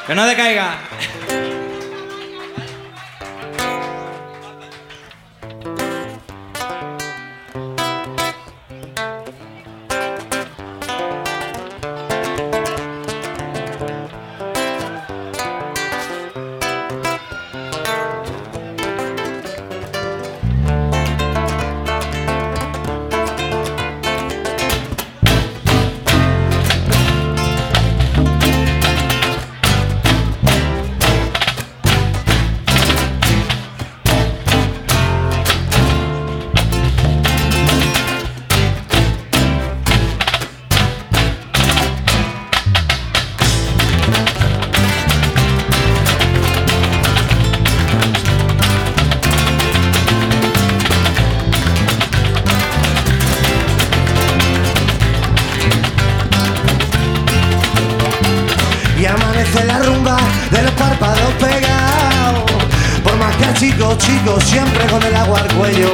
Que no decaiga. Y amanece la rumba de los párpados pegados. Por más que a chicos, siempre con el agua al cuello.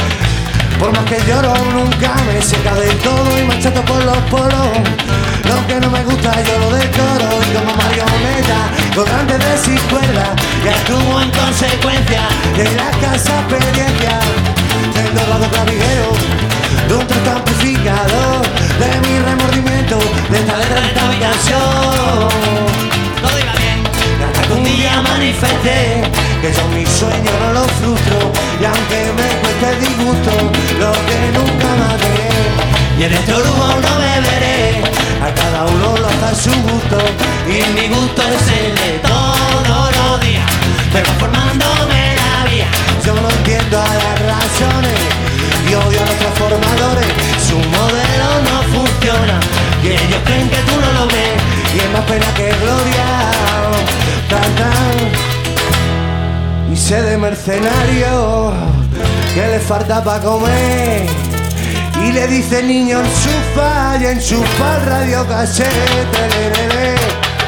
Por más que lloro, nunca me seca del todo y machato por los poros. Lo que no me gusta yo lo decoro y como marioneta, colgante de 6 cuerdas. Y actúo en consecuencia de la casa experiencia del dorado clavijero, de un trato amplificador, de mi remordimiento, de esta letra, de esta canción. Lo diga bien. Y hasta que un día manifesté que yo mis sueños no los frustro, y aunque me cueste disgusto, lo que nunca maté. Y en este orujo no beberé, a cada uno lo hace a su gusto, y mi gusto es el de todos los días, pero formándome la vía. Yo no entiendo a las razones y odio a los transformadores, su modelo no funciona y ellos creen que tú no lo ves, y es más pena que gloria. Tan, tan. Y sé de mercenario que le falta pa' comer, y le dice niño enchufa y enchufa el radio cassette.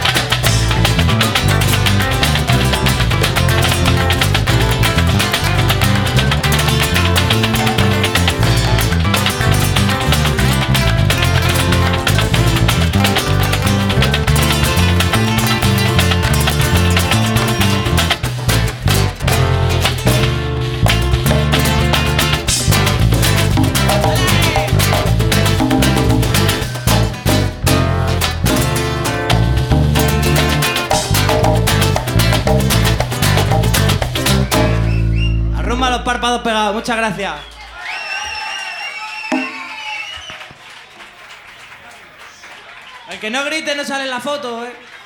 Arrumba los párpados pegados. Muchas gracias. El que no grite no sale en la foto,